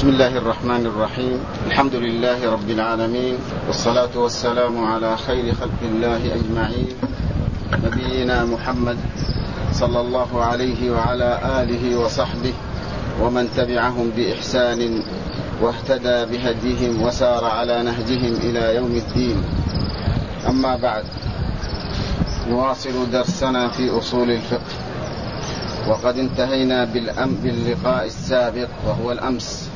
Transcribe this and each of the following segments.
بسم الله الرحمن الرحيم. الحمد لله رب العالمين، والصلاة والسلام على خير خلق الله أجمعين، نبينا محمد صلى الله عليه وعلى آله وصحبه ومن تبعهم بإحسان واهتدى بهديهم وسار على نهجهم إلى يوم الدين. أما بعد، نواصل درسنا في أصول الفقه، وقد انتهينا باللقاء السابق وهو الأمس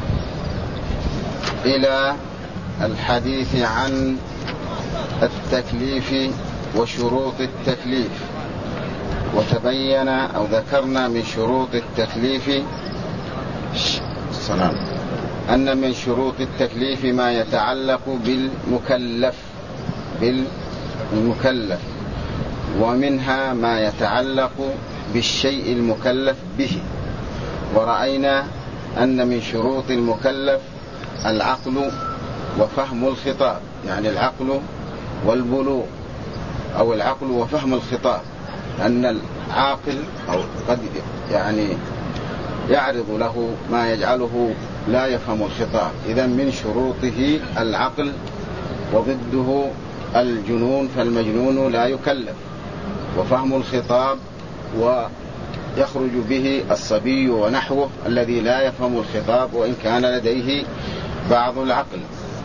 إلى الحديث عن التكليف وشروط التكليف، وتبين أو ذكرنا من شروط التكليف أن من شروط التكليف ما يتعلق بالمكلف، ومنها ما يتعلق بالشيء المكلف به. ورأينا أن من شروط المكلف العقل وفهم الخطاب، يعني العقل والبلوغ، أو العقل وفهم الخطاب، أن العاقل أو قد يعرض له ما يجعله لا يفهم الخطاب. إذن من شروطه العقل، وضده الجنون، فالمجنون لا يكلف. وفهم الخطاب، ويخرج به الصبي ونحوه الذي لا يفهم الخطاب وإن كان لديه بعض العقل.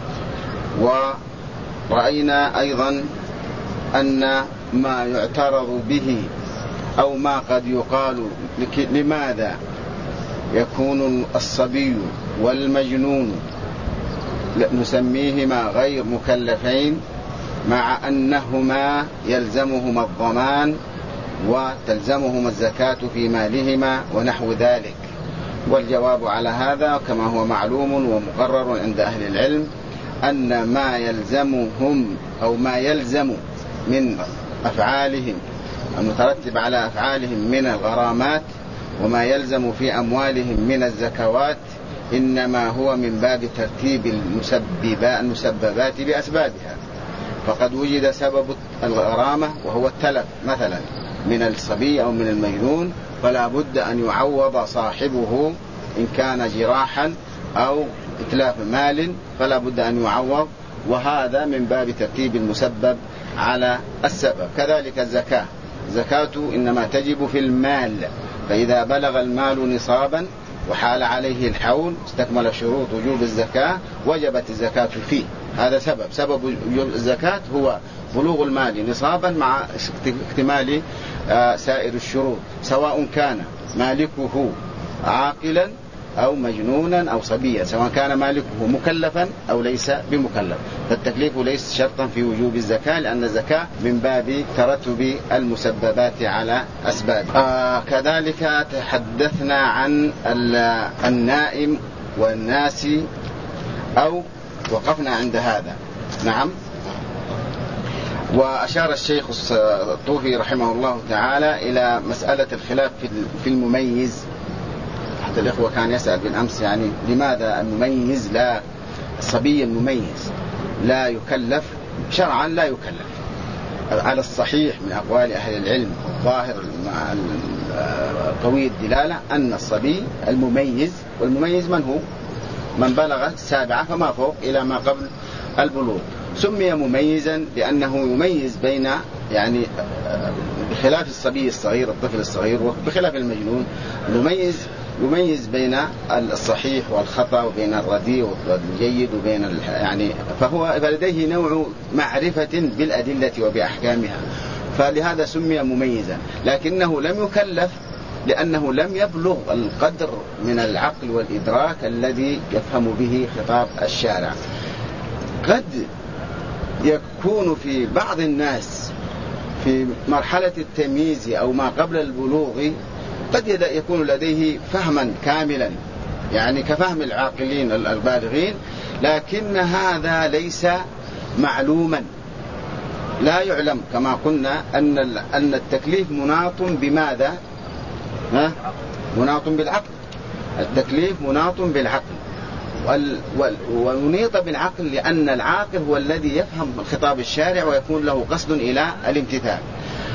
ورأينا أيضا أن ما يعترض به أو ما قد يقال لماذا يكون الصبي والمجنون نسميهما غير مكلفين مع أنهما يلزمهما الضمان وتلزمهما الزكاة في مالهما ونحو ذلك. والجواب على هذا كما هو معلوم ومقرر عند أهل العلم أن ما يلزمهم أو ما يلزم من أفعالهم المترتب على أفعالهم من الغرامات، وما يلزم في أموالهم من الزكوات، إنما هو من باب ترتيب المسببات بأسبابها. فقد وجد سبب الغرامة وهو التلف مثلا من الصبي أو من المجنون، فلا بد أن يعوض صاحبه إن كان جراحا أو إتلاف مال، فلا بد أن يعوض، وهذا من باب ترتيب المسبب على السبب. كذلك الزكاة إنما تجب في المال، فإذا بلغ المال نصابا وحال عليه الحول استكمل شروط وجوب الزكاة وجبت الزكاة فيه. هذا سبب وجوب الزكاة هو بلوغ المال نصابا مع اكتمال سائر الشروط، سواء كان مالكه عاقلا أو مجنونا أو صبيا، سواء كان مالكه مكلفا أو ليس بمكلف. فالتكليف ليس شرطا في وجوب الزكاة، لأن الزكاة من باب ترتب المسببات على أسباب. كذلك تحدثنا عن النائم والناسي، أو وقفنا عند هذا. نعم. وأشار الشيخ الطوفي رحمه الله تعالى إلى مسألة الخلاف في المميز. أحد الإخوة كان يسأل بالأمس لماذا المميز لا الصبي المميز لا يكلف شرعا، لا يكلف. على الصحيح من أقوال أهل العلم الظاهر قوي الدلالة أن الصبي المميز، والمميز من هو؟ من بلغ 7 فما فوق إلى ما قبل البلوغ، سمي مميزا لأنه يميز بين بخلاف الصبي الصغير الطفل الصغير، وبخلاف المجنون يميز بين الصحيح والخطأ، وبين الرديء والجيد، وبين فلديه نوع معرفة بالأدلة وبأحكامها، فلهذا سمي مميزا. لكنه لم يكلف لأنه لم يبلغ القدر من العقل والإدراك الذي يفهم به خطاب الشارع. قد يكون في بعض الناس في مرحلة التمييز أو ما قبل البلوغ قد يكون لديه فهما كاملا، كفهم العاقلين البالغين، لكن هذا ليس معلوما، لا يعلم. كما قلنا أن التكليف مناط بماذا؟ مناط بالعقل. التكليف مناط بالعقل، ونيط بالعقل لأن العاقل هو الذي يفهم خطاب الشارع ويكون له قصد إلى الامتثال.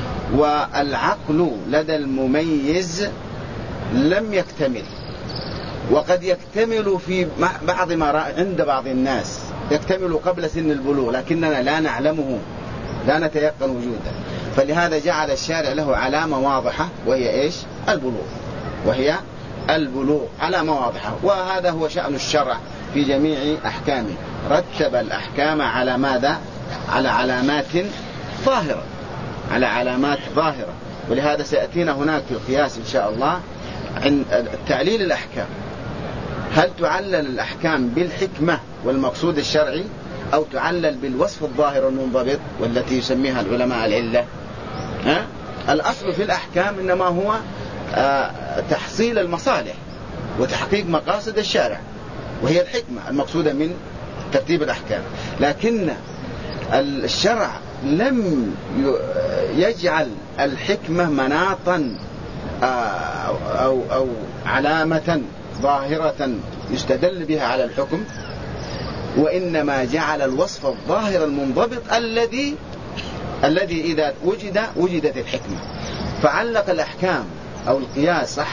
والعقل لدى المميز لم يكتمل، وقد يكتمل في بعض عند بعض الناس يكتمل قبل سن البلوغ، لكننا لا نعلمه، لا نتيقن وجوده. فلهذا جعل الشارع له علامة واضحة، وهي إيش؟ البلوغ، وهي البلوغ علامة واضحة. وهذا هو شأن الشرع في جميع أحكامه، رتب الأحكام على ماذا؟ على علامات ظاهرة، على علامات ظاهرة. ولهذا سيأتينا هناك في القياس إن شاء الله عند تعليل الأحكام، هل تعلل الأحكام بالحكمة والمقصود الشرعي، أو تعلل بالوصف الظاهر المنضبط والتي يسميها العلماء العلة؟ الأصل في الأحكام إنما هو تحصيل المصالح وتحقيق مقاصد الشارع، وهي الحكمة المقصودة من ترتيب الأحكام. لكن الشرع لم يجعل الحكمة مناطا أو علامة ظاهرة يستدل بها على الحكم، وإنما جعل الوصف الظاهر المنضبط الذي إذا وجدت الحكمة. فعلق الأحكام أو القياس صح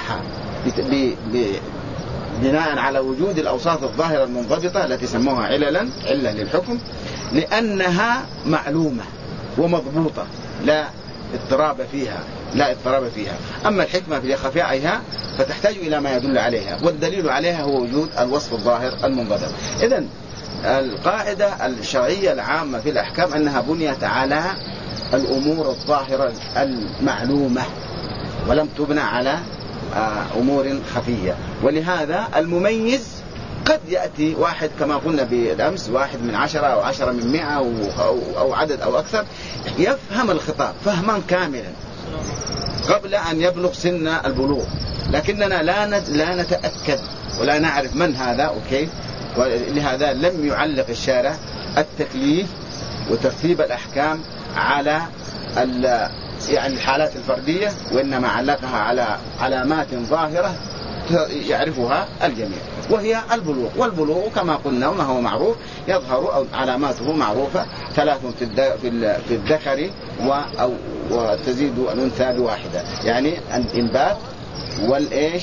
بناء على وجود الأوصاف الظاهرة المنضبطة التي سموها علة للحكم، لأنها معلومة ومضبوطة لا اضطراب فيها. أما الحكمة في خفائها فتحتاج إلى ما يدل عليها، والدليل عليها هو وجود الوصف الظاهر المنضبط. إذن القاعدة الشرعية العامة في الأحكام أنها بنيت على الأمور الظاهرة المعلومة، ولم تبنى على أمور خفية. ولهذا المميز قد يأتي واحد كما قلنا بالأمس، 1 من 10 أو 10 من 100 أو عدد أو أكثر، يفهم الخطاب فهما كاملا قبل أن يبلغ سن البلوغ، لكننا لا نتأكد ولا نعرف من هذا وكيف. ولهذا لم يعلق الشارع التكليف وترتيب الأحكام على يعني الحالات الفردية، وإنما علقها على علامات ظاهرة يعرفها الجميع، وهي البلوغ. والبلوغ كما قلنا وما هو معروف يظهر أو علاماته معروفة 3 في الذكر وتزيد الأنثى بواحدة، يعني الإنبات والإيش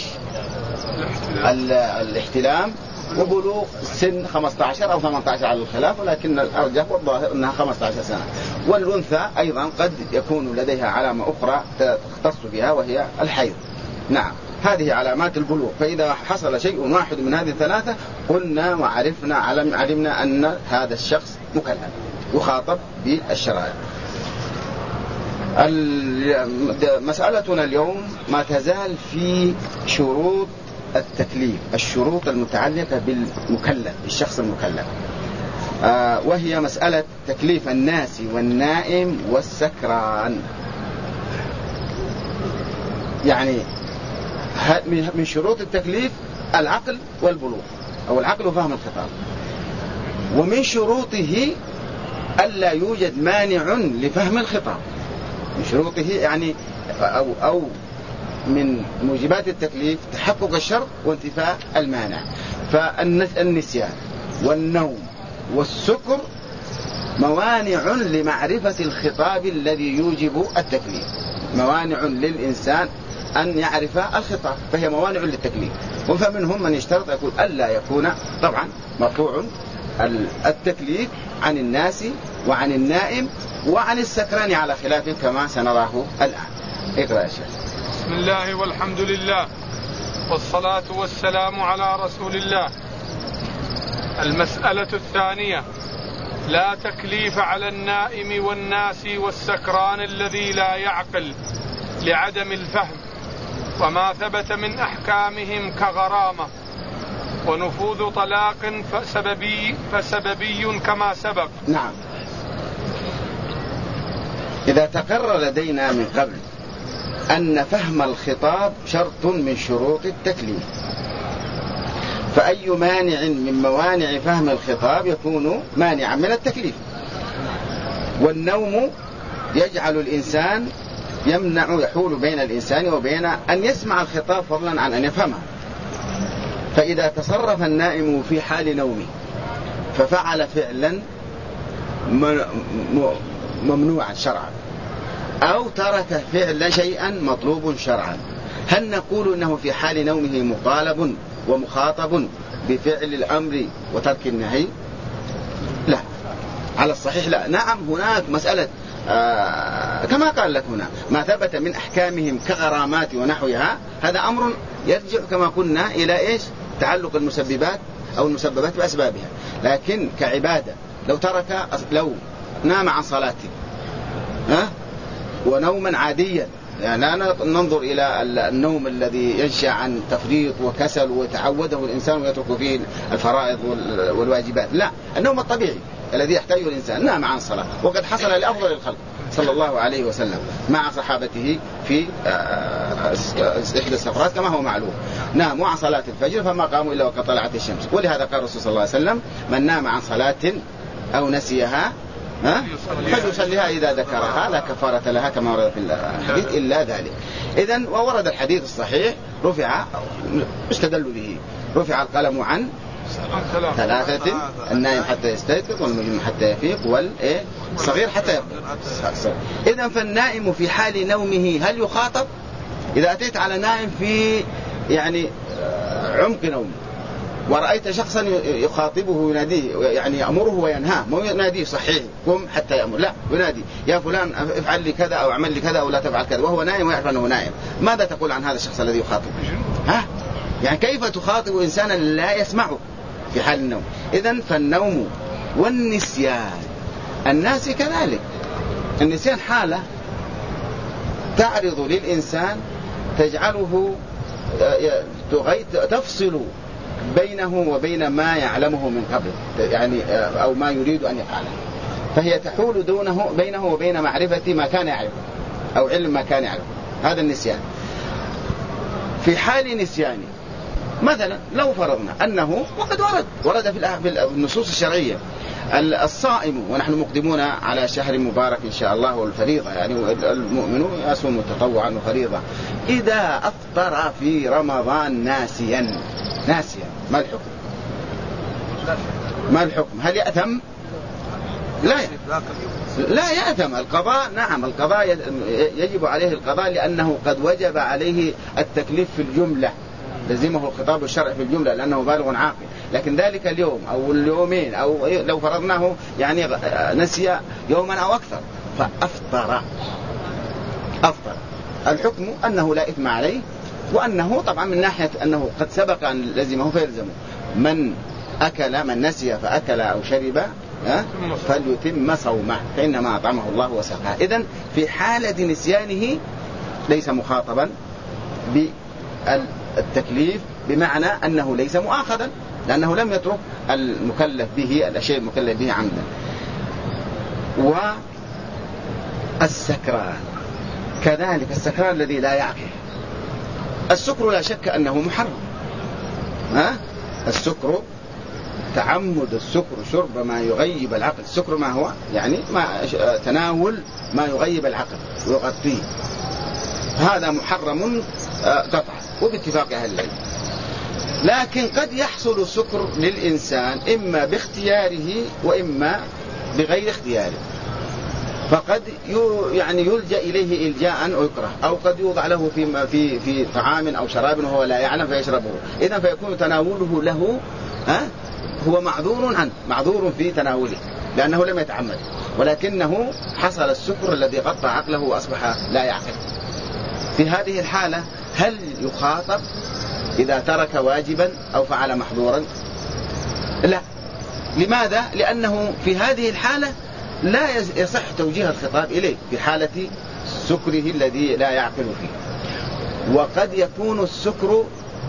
الاحتلام، وبلوغ سن 15 أو 18 على الخلاف، ولكن الأرجح والظاهر أنها 15 سنة. والأنثى أيضا قد يكون لديها علامة أخرى تختص بها وهي الحيض. نعم، هذه علامات البلوغ. فإذا حصل شيء واحد من هذه الثلاثة قلنا وعرفنا علمنا أن هذا الشخص مكلف يخاطب بالشرائع. مسألتنا اليوم ما تزال في شروط التكليف، الشروط المتعلقة بالمكلف، الشخص المكلف، وهي مسألة تكليف الناس والنائم والسكران. يعني من شروط التكليف العقل والبلوغ، أو العقل وفهم الخطاب. ومن شروطه ألا يوجد مانع لفهم الخطاب، من شروطه يعني أو من موجبات التكليف تحقق الشرط وانتفاء المانع. فالنسيان والنوم والسكر موانع لمعرفة الخطاب الذي يوجب التكليف، موانع للإنسان أن يعرف الخطاب، فهي موانع للتكليف. فمنهم من يشترط يقول ألا يكون طبعا مرفوع التكليف عن الناس وعن النائم وعن السكران على خلاف كما سنراه الآن. اقرأ يا شيخ. بسم الله والحمد لله والصلاة والسلام على رسول الله. المسألة الثانية: لا تكليف على النائم والناس والسكران الذي لا يعقل لعدم الفهم، وما ثبت من أحكامهم كغرامة ونفوذ طلاق فسببي كما سبق. نعم، إذا تقرر لدينا من قبل أن فهم الخطاب شرط من شروط التكليف، فأي مانع من موانع فهم الخطاب يكون مانعا من التكليف. والنوم يجعل الإنسان يحول بين الإنسان وبين أن يسمع الخطاب فضلا عن أن يفهمه. فإذا تصرف النائم في حال نومه ففعل فعلا ممنوعا شرعا، أو ترك فعلا شيئا مطلوب شرعا، هل نقول إنه في حال نومه مطالب ومخاطب بفعل الأمر وترك النهي؟ لا، على الصحيح لا. نعم هناك مسألة كما قال لك هنا ما ثبت من أحكامهم كغرامات ونحوها، هذا أمر يرجع كما قلنا إلى إيش؟ تعلق المسببات أو المسببات بأسبابها. لكن كعبادة لو نام عن صلاته ونوما عاديا، يعني لا ننظر إلى النوم الذي ينشأ عن تفريط وكسل وتعوده الإنسان ويترك فيه الفرائض والواجبات، لا، النوم الطبيعي الذي يحتاجه الإنسان، نام عن صلاة، وقد حصل لأفضل الخلق صلى الله عليه وسلم مع صحابته في إحدى السفرات كما هو معلوم، ناموا عن صلاة الفجر فما قاموا إلا وقد طلعت الشمس. ولهذا قال الرسول صلى الله عليه وسلم: من نام عن صلاة أو نسيها فليصليها إذا ذكرها لا كفارة لها كما ورد في الحديث إلا ذلك. إذن وورد الحديث الصحيح رفع، استدلوا به، رفع القلم عن 3: النائم حتى يستيقظ، والمجنون حتى يفيق، والصغير حتى يبلغ. إذن فالنائم في حال نومه هل يخاطب؟ إذا أتيت على نائم في يعني عمق نومه ورأيت شخصا يخاطبه يناديه، يعني يأمره وينهاه، ما يناديه صحيح قم حتى يأمر، لا، ينادي يا فلان افعل لي كذا أو اعمل لي كذا أو لا تفعل كذا، وهو نائم ويعرف أنه نائم. ماذا تقول عن هذا الشخص الذي يخاطب؟ يعني كيف تخاطب إنسانا لا يسمعه في حال النوم؟ إذن فالنوم والنسيان، الناس كذلك، النسيان حالة تعرض للإنسان تجعله تفصل بينه وبين ما يعلمه من قبل، يعني أو ما يريد أن يفعله، فهي تحول بينه وبين معرفة ما كان يعرفه أو علم ما كان يعرفه. هذا النسيان. في حال نسيانه مثلا لو فرضنا أنه، وقد ورد في النصوص الشرعية، الصائم ونحن مقدمون على شهر مبارك إن شاء الله والفريضة، يعني المؤمن يصوم تطوعا وفريضة، إذا أفطر في رمضان ناسيا ما الحكم؟ هل يأثم؟ لا يأثم. القضاء، نعم، القضاء يجب عليه القضاء لأنه قد وجب عليه التكليف في الجملة، لزمه الخطاب الشرعي في الجملة لأنه بالغ عاقل. لكن ذلك اليوم أو اليومين أو لو فرضناه يعني نسي يوما أو أكثر فأفطر، الحكم أنه لا إثم عليه، وأنه طبعا من ناحية أنه قد سبق أن لزمه فيلزمه. من نسي فأكل أو شرب فليتم صومه فإنما أطعمه الله وسقاه. إذن في حالة نسيانه ليس مخاطبا بالتكليف، بمعنى أنه ليس مؤاخذا لأنه لم يترك المكلف به الشيء المكلف به عمدا. والسكران كذلك، السكران الذي لا يعقل. السكر لا شك أنه محرم، السكر تعمد السكر شرب ما يغيب العقل. السكر ما هو؟ يعني تناول ما يغيب العقل ويغطيه، هذا محرم قطعا وباتفاق أهل العلم. لكن قد يحصل السكر للإنسان إما باختياره وإما بغير اختياره، فقد يعني يلجأ إليه إلجاء أو يكره، أو قد يوضع له في طعام أو شراب وهو لا يعلم فيشربه، إذن فيكون تناوله له هو معذور في تناوله لأنه لم يتعمد، ولكنه حصل السكر الذي غطى عقله وأصبح لا يعقل. في هذه الحالة هل يخاطب إذا ترك واجبا أو فعل محظورا؟ لا. لماذا؟ لأنه في هذه الحالة لا يصح توجيه الخطاب إليه في حالة سكره الذي لا يعقل فيه. وقد يكون السكر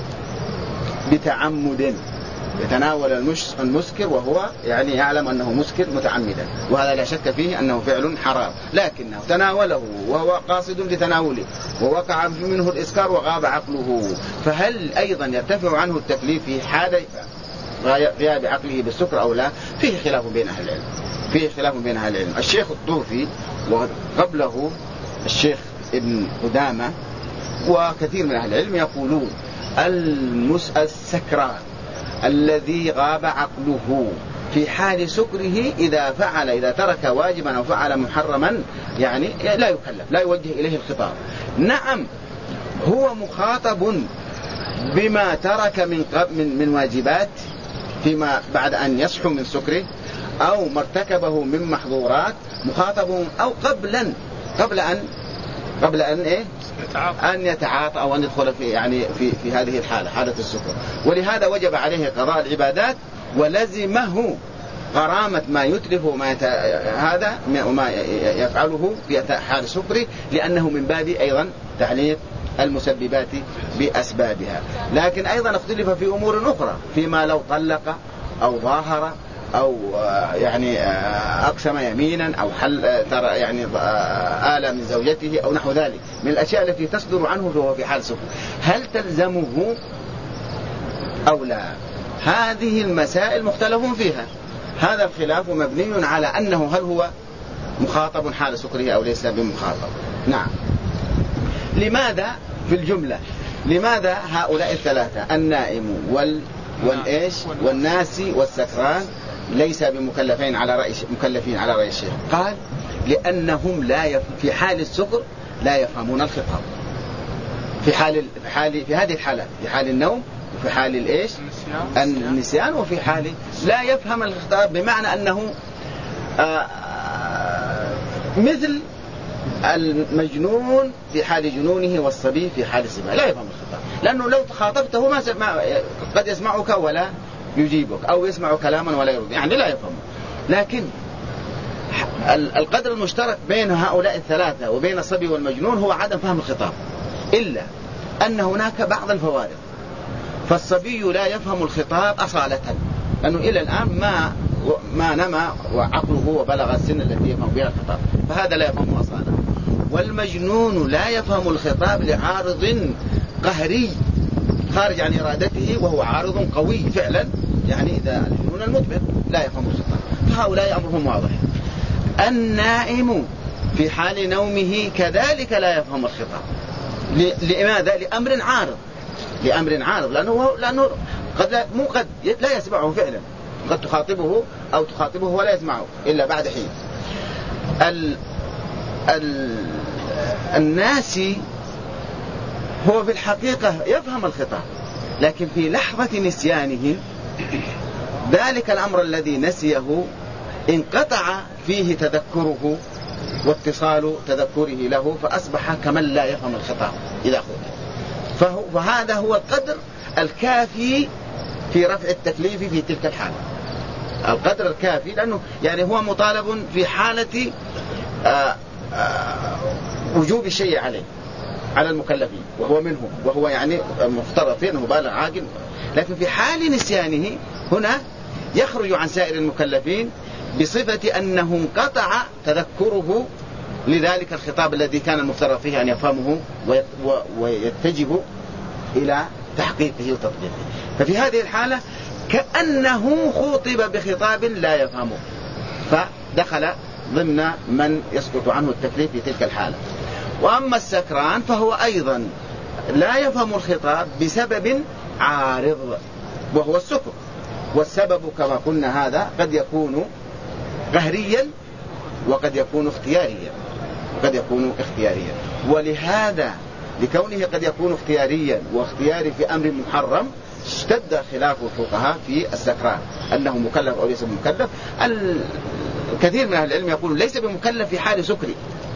بتعمد، يتناول المسكر وهو يعني يعلم أنه مسكر متعمدا، وهذا لا شك فيه أنه فعل حرام، لكنه تناوله وهو قاصد لتناوله ووقع منه الإسكار وغاب عقله، فهل أيضا يرتفع عنه التكليف في حال غياب عقله بالسكر أو لا؟ فيه خلاف بين أهل العلم. الشيخ الطوفي وقبله الشيخ ابن قدامة وكثير من أهل العلم يقولون السكران الذي غاب عقله في حال سكره إذا ترك واجبا أو فعل محرما يعني لا يكلف، لا يوجه إليه الخطاب. نعم هو مخاطب بما ترك من واجبات فيما بعد أن يصحو من سكره، أو ما ارتكبه من محظورات مخاطب، أو قبل أن أن يتعاطى أو أن يدخل في هذه الحالة، حالة السكر. ولهذا وجب عليه قضاء العبادات، ولزمه غرامة ما يتلفه هذا وما يفعله في حال سكره، لأنه من باب أيضا تعليق المسببات بأسبابها. لكن أيضا اختلف في أمور أخرى، فيما لو طلق أو ظاهر أو أقسم يمينا أو آل من زوجته أو نحو ذلك من الأشياء التي تصدر عنه وهو في حال سكر، هل تلزمه أو لا؟ هذه المسائل مختلف فيها. هذا الخلاف مبني على أنه هل هو مخاطب حال سكره أو ليس بمخاطب. نعم. لماذا في الجملة لماذا هؤلاء الثلاثة النائم والناسي والسكران ليس بمكلفين على رأي الشيخ؟ قال لأنهم في حال السكر لا يفهمون الخطاب. في هذه الحالة، في حال النوم وفي حال النسيان وفي حال لا يفهم الخطاب، بمعنى أنه مثل المجنون في حال جنونه والصبي في حال السبا لا يفهم الخطاب، لأنه لو خاطبته قد يسمعك ولا يجيبك، أو يسمع كلاما ولا يرد، لا يفهم. لكن القدر المشترك بين هؤلاء الثلاثة وبين الصبي والمجنون هو عدم فهم الخطاب، إلا أن هناك بعض الفوارق. فالصبي لا يفهم الخطاب أصالة، لأنه إلى الآن ما نمى وعقله وبلغ السن التي يفهم بها الخطاب، فهذا لا يفهم أصالة. والمجنون لا يفهم الخطاب لعارض قهري خارج عن إرادته، وهو عارض قوي فعلا، إذا الجنون المدبر لا يفهم الخطاب، فهؤلاء أمرهم واضح. النائم في حال نومه كذلك لا يفهم الخطاب. لماذا؟ لأمر عارض، لأنه قد لا يسمعه فعلا، قد تخاطبه أو تخاطبه ولا يسمعه إلا بعد حين. الناسي هو في الحقيقة يفهم الخطاب، لكن في لحظة نسيانه ذلك الأمر الذي نسيه انقطع فيه تذكره واتصال تذكره له، فأصبح كمن لا يفهم الخطاب إذا خطب. فهذا هو القدر الكافي في رفع التكليف في تلك الحالة، القدر الكافي، لأنه هو مطالب في حالة وجوب الشيء على المكلفين، وهو منهم، وهو مفترض فيه أنه بالغ عاقل. لكن في حال نسيانه هنا يخرج عن سائر المكلفين بصفة أنه انقطع تذكره لذلك الخطاب الذي كان المفترض فيه أن يفهمه ويتجه إلى تحقيقه وتطبيقه. ففي هذه الحالة كأنه خاطب بخطاب لا يفهمه، فدخل ضمن من يسقط عنه التكليف في تلك الحالة. وأما السكران فهو أيضا لا يفهم الخطاب بسبب عارض وهو السكر، والسبب كما قلنا هذا قد يكون قهريا وقد يكون اختياريا. ولهذا لكونه قد يكون اختياريا واختياري في أمر محرم اشتد خلاف الفقهاء في السكران، أنه مكلف أو ليس بمكلف. الكثير من أهل العلم يقول ليس بمكلف في حال سكره،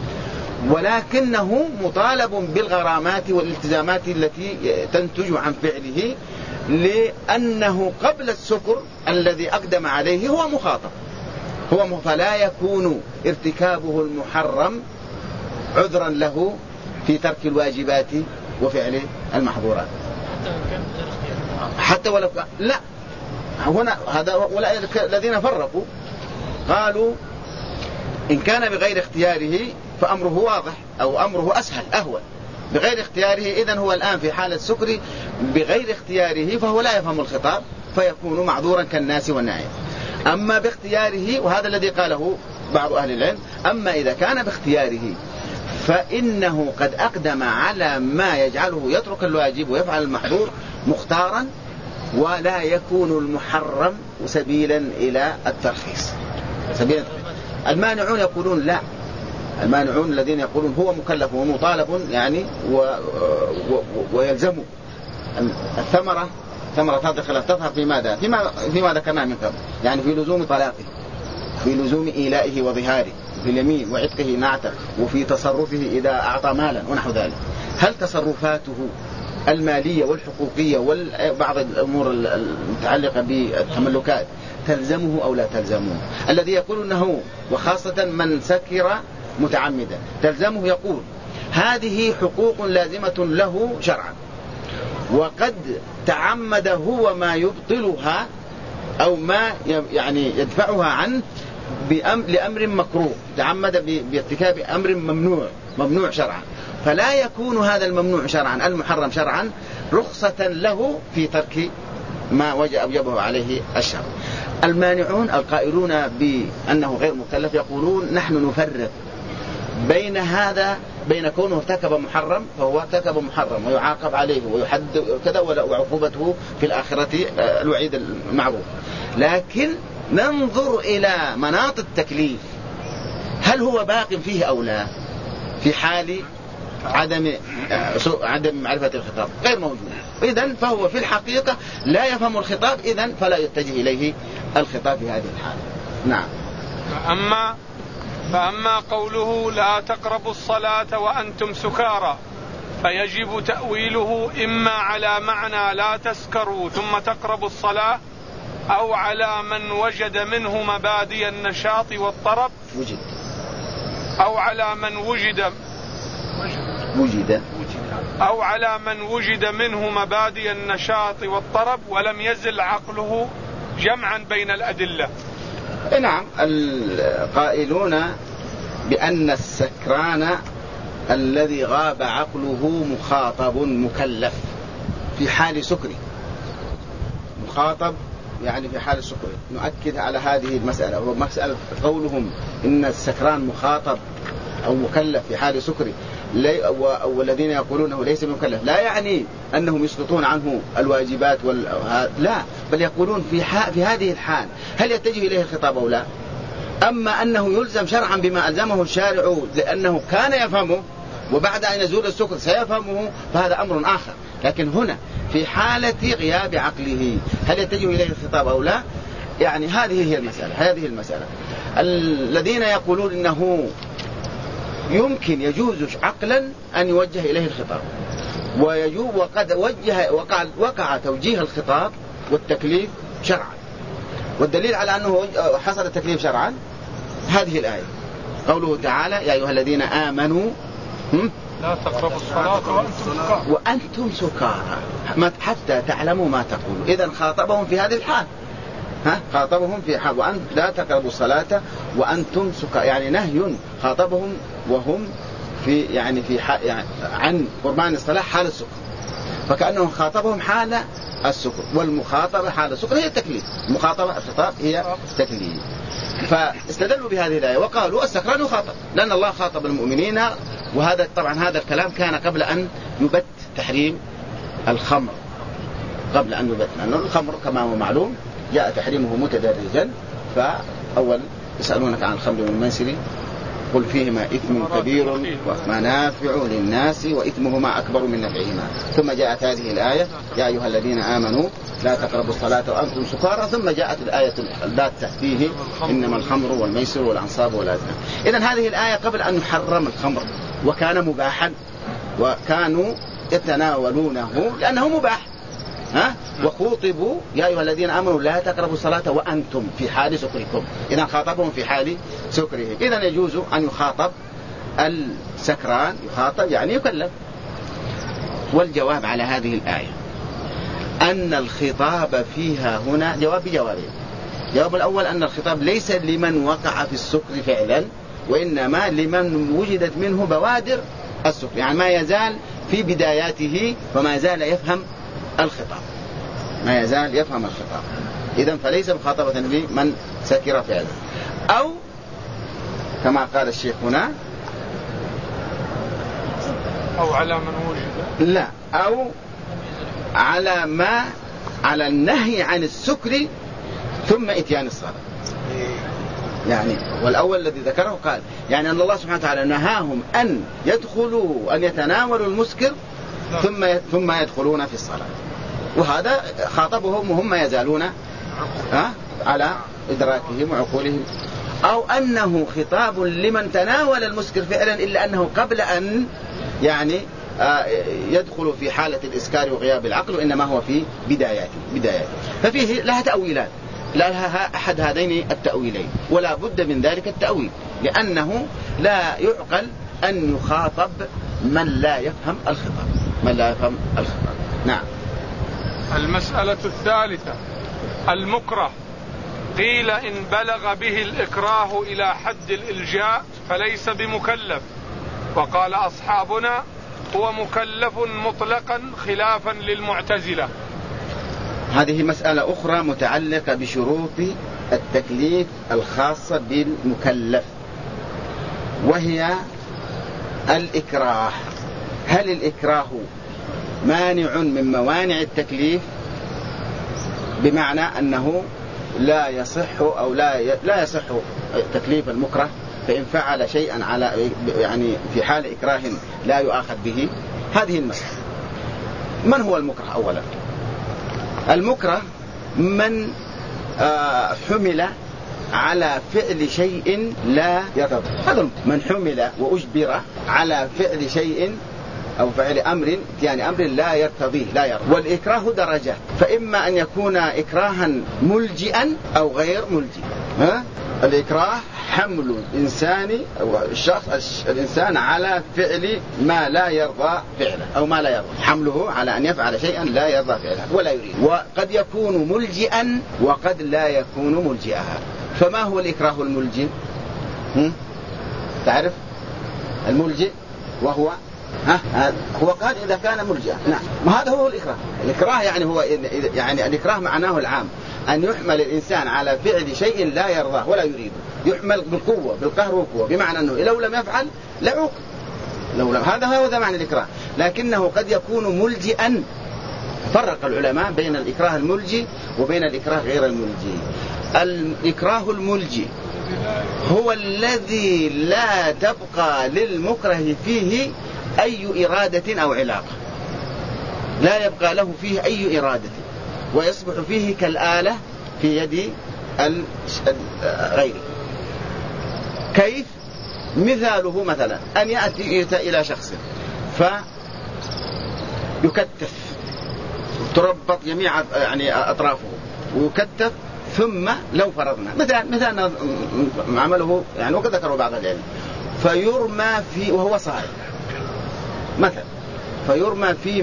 ولكنه مطالب بالغرامات والالتزامات التي تنتج عن فعله، لأنه قبل السكر الذي أقدم عليه هو مخاطب، فلا يكون ارتكابه المحرم عذرا له في ترك الواجبات وفعل المحظورات حتى ولو لا. هنا هذا أولئك الذين فرقوا قالوا إن كان بغير اختياره فأمره واضح أو أمره أسهل أهون. بغير اختياره إذن هو الآن في حالة سكر بغير اختياره فهو لا يفهم الخطاب فيكون معذورا كالناس والنائم. أما باختياره وهذا الذي قاله بعض أهل العلم، أما إذا كان باختياره فإنه قد أقدم على ما يجعله يترك الواجب ويفعل المحظور مختارا، ولا يكون المحرم سبيلا إلى الترخيص. المانعون يقولون لا، المانعون الذين يقولون هو مكلف ومطالب ويلزمه الثمرة ثمرة هذا الخلاف تظهر في ماذا؟ فيما ذكرناه من قبل، يعني في لزوم طلاقه، في لزوم إيلائه وظهاره، في اليمين وعتقه نعته، وفي تصرفه إذا أعطى مالا ونحو ذلك. هل تصرفاته المالية والحقوقية وبعض الأمور المتعلقة بالتملكات تلزمه أو لا تلزمه؟ الذي يقول أنه وخاصة من سكر متعمدا تلزمه، يقول هذه حقوق لازمة له شرعا، وقد تعمد هو ما يبطلها أو ما يعني يدفعها عنه لأمر مكروه، تعمد بارتكاب أمر ممنوع شرعا، فلا يكون هذا الممنوع شرعا المحرم شرعا رخصة له في ترك ما أوجبه عليه الشرع. المانعون القائلون بأنه غير مكلف يقولون نحن نفرق بين هذا، بين كونه ارتكب محرم فهو ارتكب محرم ويعاقب عليه ويحد كذا، وعقوبته في الآخرة الوعيد المعروف، لكن ننظر إلى مناط التكليف هل هو باق فيه أو لا، في حال عدم معرفة الخطاب غير موجود، إذن فهو في الحقيقة لا يفهم الخطاب، إذن فلا يتجه إليه الخطاب في هذه الحالة. نعم. فأما قوله لا تقربوا الصلاة وأنتم سكارى فيجب تأويله إما على معنى لا تسكروا ثم تقربوا الصلاة، أو على من وجد منه مبادئ النشاط والطرب، أو على من وجد منه مبادئ النشاط والطرب ولم يزل عقله، جمعا بين الأدلة. نعم. القائلون بأن السكران الذي غاب عقله مخاطب مكلف في حال سكره، مخاطب يعني في حال سكره. نؤكد على هذه المسألة، ومسألة قولهم إن السكران مخاطب أو مكلف في حال سكره، والذين يقولونه ليس مكلف لا يعني أنهم يسقطون عنه الواجبات لا، بل يقولون في هذه الحال هل يتجه إليه الخطاب أو لا. أما أنه يلزم شرعا بما ألزمه الشارع لأنه كان يفهمه وبعد أن يزول السكر سيفهمه فهذا أمر آخر، لكن هنا في حالة غياب عقله هل يتجه إليه الخطاب أو لا، يعني هذه هي المسألة. الذين يقولون إنه يمكن يجوز عقلا أن يوجه إليه الخطاب، وقد وقع توجيه الخطاب والتكليف شرعا، والدليل على أنه حصل التكليف شرعا هذه الآية، قوله تعالى يا أيها الذين آمنوا لا تقربوا الصلاة وأنتم سكارى حتى تعلموا ما تقولون. إذن خاطبهم في هذه الحال، خاطبهم في حال لا تقربوا الصلاة وأنتم سكارى، يعني نهي خاطبهم وهم في عن قربان الصلاة حال السكر، فكأنه خاطبهم حال السكر، والمخاطبة حال السكر هي التكليف، المخاطبة الخطاب هي تكليف. فاستدلوا بهذه الآية وقالوا السكران يخاطب لأن الله خاطب المؤمنين، وهذا طبعا هذا الكلام كان قبل أن يبت تحريم الخمر، قبل أن يبت، لأن الخمر كما هو معلوم جاء تحريمه متدرجا. فأول يسألونك عن الخمر والميسر قل فيهما إثم كبير ومنافع للناس وإثمهما أكبر من نفعهما، ثم جاءت هذه الآية يا أيها الذين آمنوا لا تقربوا الصلاة وأنتم سكارى، ثم جاءت الآية الباتة فيه إنما الخمر والميسر والأنصاب والأزلام. إذن هذه الآية قبل أن يحرم الخمر وكان مباحا وكانوا يتناولونه لأنه مباح، وخوطبوا يا أيها الذين آمنوا لا تقربوا الصلاة وأنتم في حال سكركم، إذا خاطبهم في حال سكره. إذن يجوز أن يخاطب السكران، يخاطب يعني يكلم. والجواب على هذه الآية أن الخطاب فيها هنا جواب بجوابين. الجواب الأول أن الخطاب ليس لمن وقع في السكر فعلا، وإنما لمن وجدت منه بوادر السكر، يعني ما يزال في بداياته وما زال يفهم الخطاب، ما يزال يفهم الخطاب. إذن فليس مخاطبة لمن سكر فعلا، أو كما قال الشيخ هنا أو على من وجد، لا، أو على النهي عن السكر ثم إتيان الصلاة. يعني والأول الذي ذكره قال يعني أن الله سبحانه وتعالى نهاهم أن يدخلوا أن يتناولوا المسكر ثم يدخلون في الصلاة. وهذا خاطبهم وهم يزالون على إدراكهم وعقولهم. أو أنه خطاب لمن تناول المسكر فعلا إلا أنه قبل أن يعني يدخل في حالة الإسكار وغياب العقل، وإنما هو في بداياته. ففيه لها تأويلات، لها أحد هذين التأويلين، ولا بد من ذلك التأويل، لأنه لا يعقل أن يخاطب من لا يفهم الخطاب. نعم. المسألة الثالثة المكره. قيل إن بلغ به الإكراه إلى حد الإلجاء فليس بمكلف، وقال أصحابنا هو مكلف مطلقا خلافا للمعتزلة. هذه مسألة أخرى متعلقة بشروط التكليف الخاصة بالمكلف، وهي الإكراه. هل الإكراه مانع من موانع التكليف، بمعنى أنه لا يصح أو لا يصح تكليف المكره، فإن فعل شيئا على يعني في حال إكراه لا يؤاخذ به؟ هذه المسألة. من هو المكره؟ أولا المكره من حمل على فعل شيء لا يرضى. هذا من حمل وأجبر على فعل شيء أو فعل أمر يعني أمر لا يرتضيه لا يرضى. والإكراه درجة، فإما أن يكون إكراها ملجئا أو غير ملجئ. الإكراه حمل الإنسان أو الإنسان على فعل ما لا يرضى فعله أو ما لا يرضى، حمله على أن يفعل شيئا لا يرضى فعله ولا يريد. وقد يكون ملجئا وقد لا يكون ملجئا. فما هو الإكراه الملجئ؟ تعرف الملجئ؟ وهو هو قال إذا كان ملجئا. نعم، وهذا هو الإكراه. الإكراه يعني هو يعني الإكراه معناه العام أن يحمل الإنسان على فعل شيء لا يرضاه ولا يريده، يحمل بالقوة بالقهر والقوة، بمعنى أنه لو لم يفعل لعوق. هذا هو معنى الإكراه. لكنه قد يكون ملجئا. فرق العلماء بين الإكراه الملجئ وبين الإكراه غير الملجئ. الإكراه الملجئ هو الذي لا تبقى للمكره فيه أي إرادة أو علاقة، لا يبقى له فيه أي إرادة، ويصبح فيه كالآلة في يد غيره. كيف؟ مثاله مثلا أن يأتي إلى شخص فيكتف، تربط جميع يعني أطرافه ويكتف، ثم لو فرضنا مثلا عمله يعني وقد ذكروا بعض العلم، فيرمى في وهو صائم مثلا، فيرمى في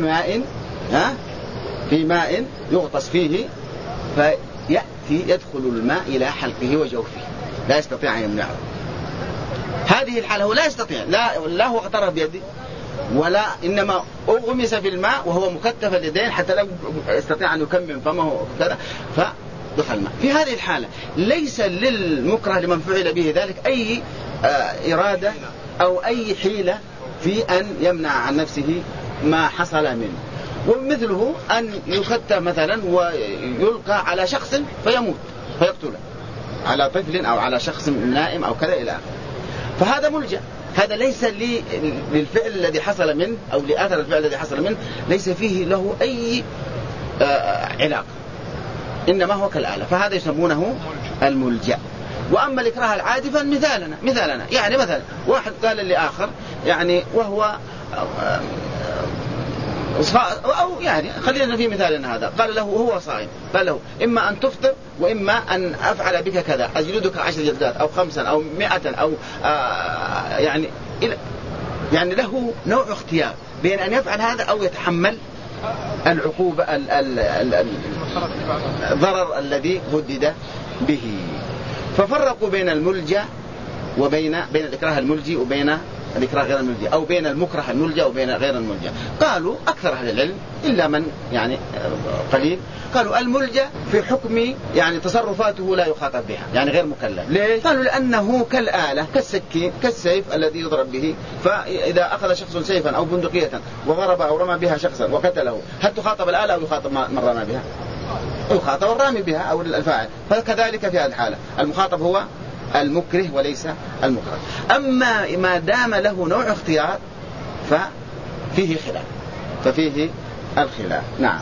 ماء يغطس فيه، فيأتي يدخل الماء إلى حلقه وجوفه، لا يستطيع أن يمنعه. هذه الحالة هو لا يستطيع، لا هو اقترب بيده ولا، إنما أغمس في الماء وهو مكتف اليدين حتى لا يستطيع أن يكمم فمه كذا، فدخل الماء. في هذه الحالة ليس للمكره لمن فعل به ذلك أي إرادة أو أي حيلة في أن يمنع عن نفسه ما حصل منه. ومثله أن يكتف مثلا ويلقى على شخص فيموت فيقتله، على طفل أو على شخص نائم أو كذا إلى آخره، فهذا ملجأ. هذا ليس للفعل الذي حصل منه أو لأثر الفعل الذي حصل منه ليس فيه له أي علاقة، إنما هو كالآلة، فهذا يسمونه الملجأ. وأما الإكراه العادي فمثالنا يعني مثلا واحد قال لآخر يعني وهو أو يعني خلينا في مثالنا هذا، قال له وهو صائم، قال له إما أن تفطر وإما أن أفعل بك كذا، أجلدك 10 جلدات أو 5 أو 100 أو يعني له نوع اختيار بين أن يفعل هذا أو يتحمل العقوبة الضرر الذي هدد به. ففرقوا بين الملجأ وبين الإكراه الملجي وبين الإكراه غير الملجأ، أو بين المكره الملجأ وبين غير الملجأ. قالوا أكثر أهل العلم إلا من يعني قليل قالوا الملجأ في حكم يعني تصرفاته لا يخاطب بها، يعني غير مكلف. ليه؟ قالوا لأنه كالآلة كالسكين كالسيف الذي يضرب به، فإذا أخذ شخص سيفا أو بندقية وضرب أو رمى بها شخصا وقتله، هل تخاطب الآلة أو يخاطب من رمى بها؟ يخاطب الرامي بها أو الفاعل. فكذلك في هذه الحالة المخاطب هو المكره وليس المكره. أما ما دام له نوع اختيار ففيه خلاف، ففيه الخلاف. نعم.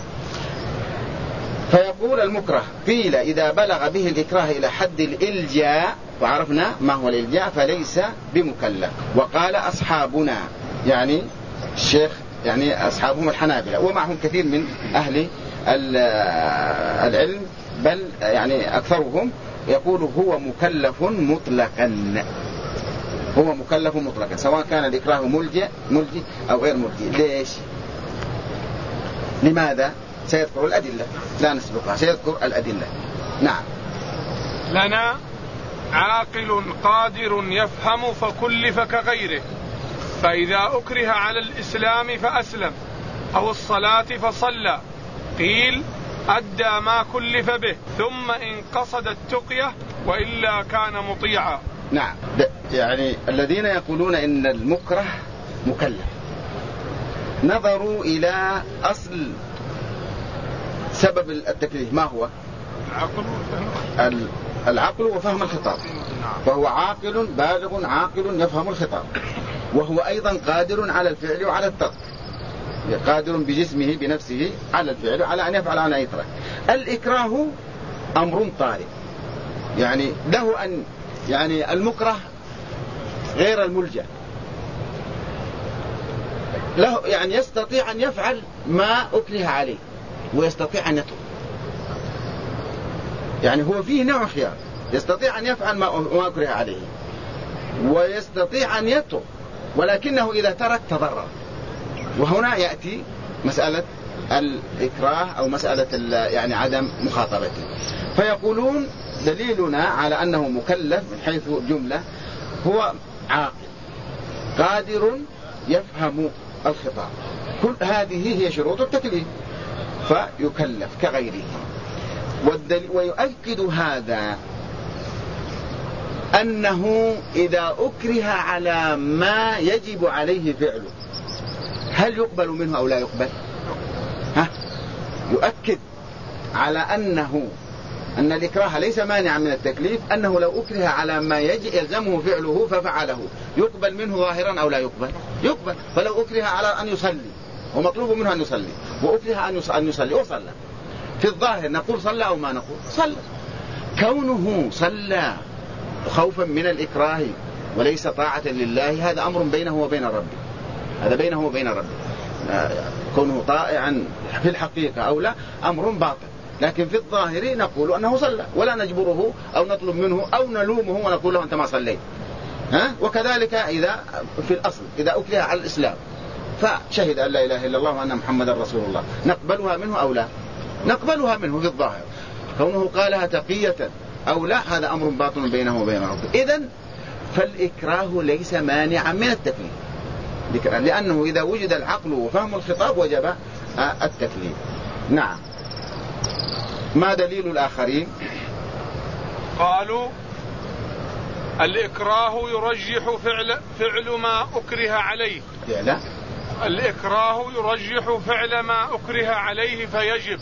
فيقول المكره قيل إذا بلغ به الإكراه إلى حد الإلجاء، وعرفنا ما هو الإلجاء، فليس بمكلف. وقال أصحابنا، يعني الشيخ يعني أصحابهم الحنابلة ومعهم كثير من أهل العلم، بل يعني أكثرهم، يقول هو مكلف مطلقا، هو مكلف مطلقا سواء كان الإكراه ملجئ أو غير ملجئ. ليش؟ لماذا؟ سيذكر الأدلة، لا نسبقها، سيذكر الأدلة. نعم. لنا عاقل قادر يفهم فكلف كغيره، فإذا أكره على الإسلام فأسلم أو الصلاة فصلى قيل أدى ما كلف به ثم إن قصد التقية وإلا كان مطيعا. نعم. يعني الذين يقولون إن المكره مكلف نظروا إلى أصل سبب التكليف، ما هو؟ العقل وفهم الخطاب، فهو عاقل بالغ عاقل يفهم الخطاب، وهو أيضا قادر على الفعل وعلى الترك، قادر بجسمه بنفسه على الفعل وعلى أن يفعل وعلى أن يترك. الإكراه أمر طارئ، يعني له أن يعني المكره غير الملجأ له، يعني يستطيع أن يفعل ما أكره عليه ويستطيع أن يترك، يعني هو فيه نوع خيار، يستطيع أن يفعل ما أكره عليه ويستطيع أن يترك، ولكنه إذا ترك تضرر. وهنا يأتي مسألة الإكراه أو مسألة يعني عدم مخاطبته. فيقولون دليلنا على أنه مكلف من حيث جملة هو عاقل قادر يفهم الخطاب، كل هذه هي شروط التكليف، فيكلف كغيره. ويؤكد هذا أنه إذا أكره على ما يجب عليه فعله هل يقبل منه أو لا يقبل؟ يؤكد على أن الإكراه ليس مانعا من التكليف، أنه لو أكره على ما يلزمه فعله ففعله يقبل منه ظاهرا أو لا يقبل؟ يقبل. فلو أكره على أن يصلي ومطلوب منه أن يصلي وأكره أن يصلي وصلى، في الظاهر نقول صلى أو ما نقول صلى. كونه صلى خوفا من الإكراه وليس طاعة لله هذا أمر بينه وبين ربه، هذا بينه وبين ربه. كونه طائعا في الحقيقة أو لا أمر باطل، لكن في الظاهر نقول أنه صلى ولا نجبره أو نطلب منه أو نلومه ونقول له أنت ما صليت. وكذلك إذا في الأصل إذا أكره على الإسلام فشهد أن لا إله إلا الله وأن محمد رسول الله، نقبلها منه أو لا؟ نقبلها منه في الظاهر. كونه قالها تقية أو لا هذا أمر باطن بينه وبين ربه. إذن فالإكراه ليس مانعا من التكليف، لأنه إذا وجد العقل وفهم الخطاب وجب التكليف. نعم. ما دليل الآخرين؟ قالوا الإكراه يرجح فعل ما أكره عليه. لا. الإكراه يرجح فعل ما أكره عليه فيجب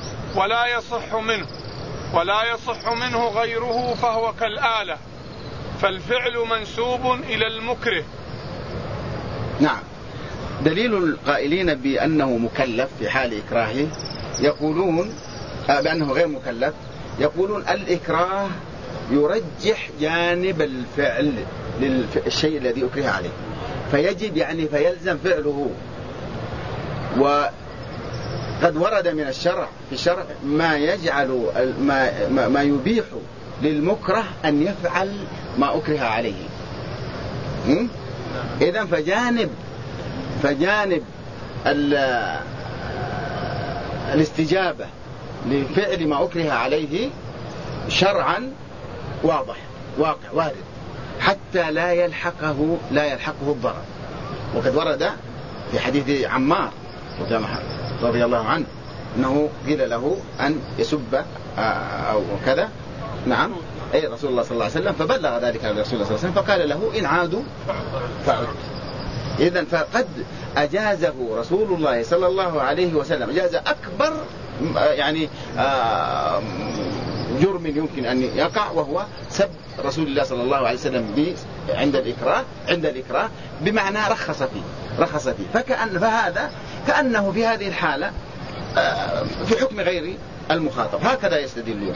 ولا يصح منه غيره، فهو كالآلة، فالفعل منسوب إلى المكره. نعم. دليل القائلين بأنه مكلف في حال إكراهه يقولون بأنه غير مكلف، يقولون الإكراه يرجح جانب الفعل للشيء الذي أكره عليه فيجب، يعني فيلزم فعله. وقد ورد من الشرع في الشرع ما يجعل ما يبيح للمكره أن يفعل ما أكره عليه. إذن فجانب الاستجابة لفعل ما أكره عليه شرعا واضح واقع وارد حتى لا يلحقه الضرر. وقد ورد في حديث عمار رضي الله عنه أنه قيل له أن يسب أو كذا، نعم، أي رسول الله صلى الله عليه وسلم، فبلغ ذلك على رسول الله صلى الله عليه وسلم فقال له إن عادوا فعد. إذن فقد أجازه رسول الله صلى الله عليه وسلم، أجاز أكبر يعني جرم يمكن أن يقع وهو سب رسول الله صلى الله عليه وسلم عند الإكراه، بمعنى رخص فيه. فهذا كأنه في هذه الحالة في حكم غير المخاطب. هكذا يستدلون.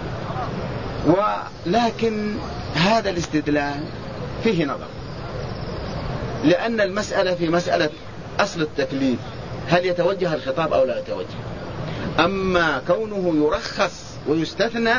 ولكن هذا الاستدلال فيه نظر، لأن المسألة في مسألة أصل التكليف، هل يتوجه الخطاب أو لا يتوجه؟ أما كونه يرخص ويستثنى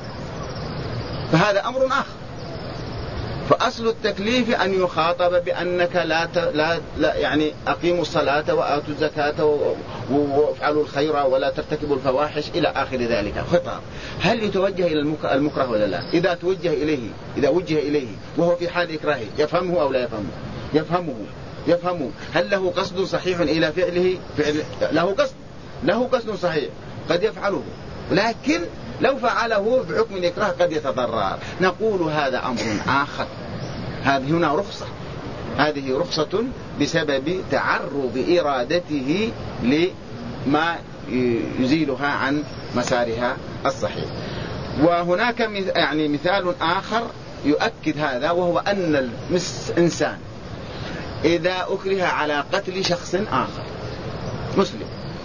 فهذا أمر آخر. فأصل التكليف أن يخاطب بأنك لا يعني أقيموا الصلاة وآتوا الزكاة وافعلوا الخير ولا ترتكبوا الفواحش إلى آخر ذلك خطاب. هل يتوجه إلى المكره ولا لا؟ إذا وجه إليه وهو في حال إكراهه يفهمه أو لا يفهمه؟ يفهمه. هل له قصد صحيح إلى فعله؟ له قصد صحيح قد يفعله، لكن لو فعله بحكم الإكراه قد يتضرر. نقول هذا أمر آخر. هنا رخصة، هذه رخصة بسبب تعرض إرادته لما يزيلها عن مسارها الصحيح. وهناك يعني مثال آخر يؤكد هذا، وهو أن الإنسان إذا أكره على قتل شخص آخر مسلم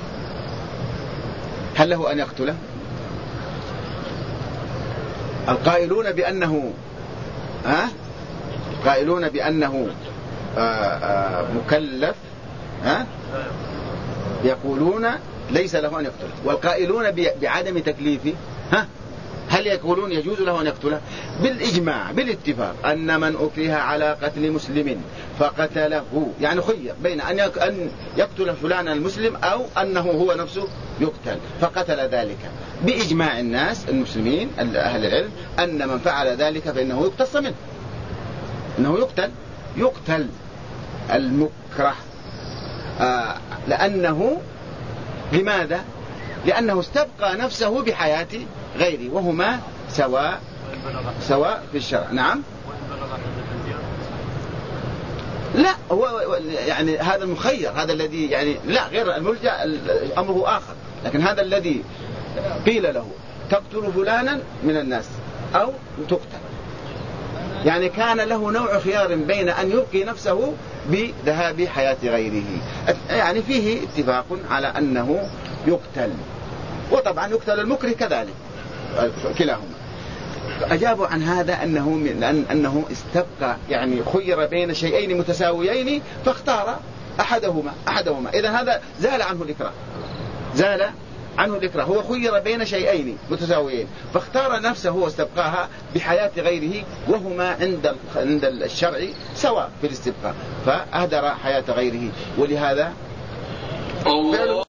هل له أن يقتله؟ القائلون بأنه مكلف يقولون ليس له أن يقتله، والقائلون بعدم تكليفه هل يقولون يجوز له أن يقتله؟ بالإجماع بالاتفاق أن من أكره على قتل مسلم فقتله، يعني خير بين أن يقتل فلانا المسلم أو أنه هو نفسه يقتل، فقتل ذلك بإجماع الناس المسلمين أهل العلم أن من فعل ذلك فإنه يقتص منه، أنه يقتل المكره. لأنه لماذا؟ لأنه استبقى نفسه بحياة غيره، وهما سواء في الشرع. نعم. لا هو يعني هذا المخير، هذا الذي يعني لا غير الملجأ أمره آخر، لكن هذا الذي قيل له تقتل فلانا من الناس أو تقتل، يعني كان له نوع خيار بين أن يبقي نفسه بذهاب حياة غيره. يعني فيه اتفاق على أنه يقتل، وطبعا يقتل المكره كذلك كلاهما. أجابوا عن هذا أنه استبقى، يعني خير بين شيئين متساويين فاختار أحدهما. إذا هذا زال عنه الإكراه، هو خير بين شيئين متساويين فاختار نفسه واستبقاها بحياة غيره، وهما عند الشرع سواء في الاستبقاء، فأهدر حياة غيره. ولهذا فعل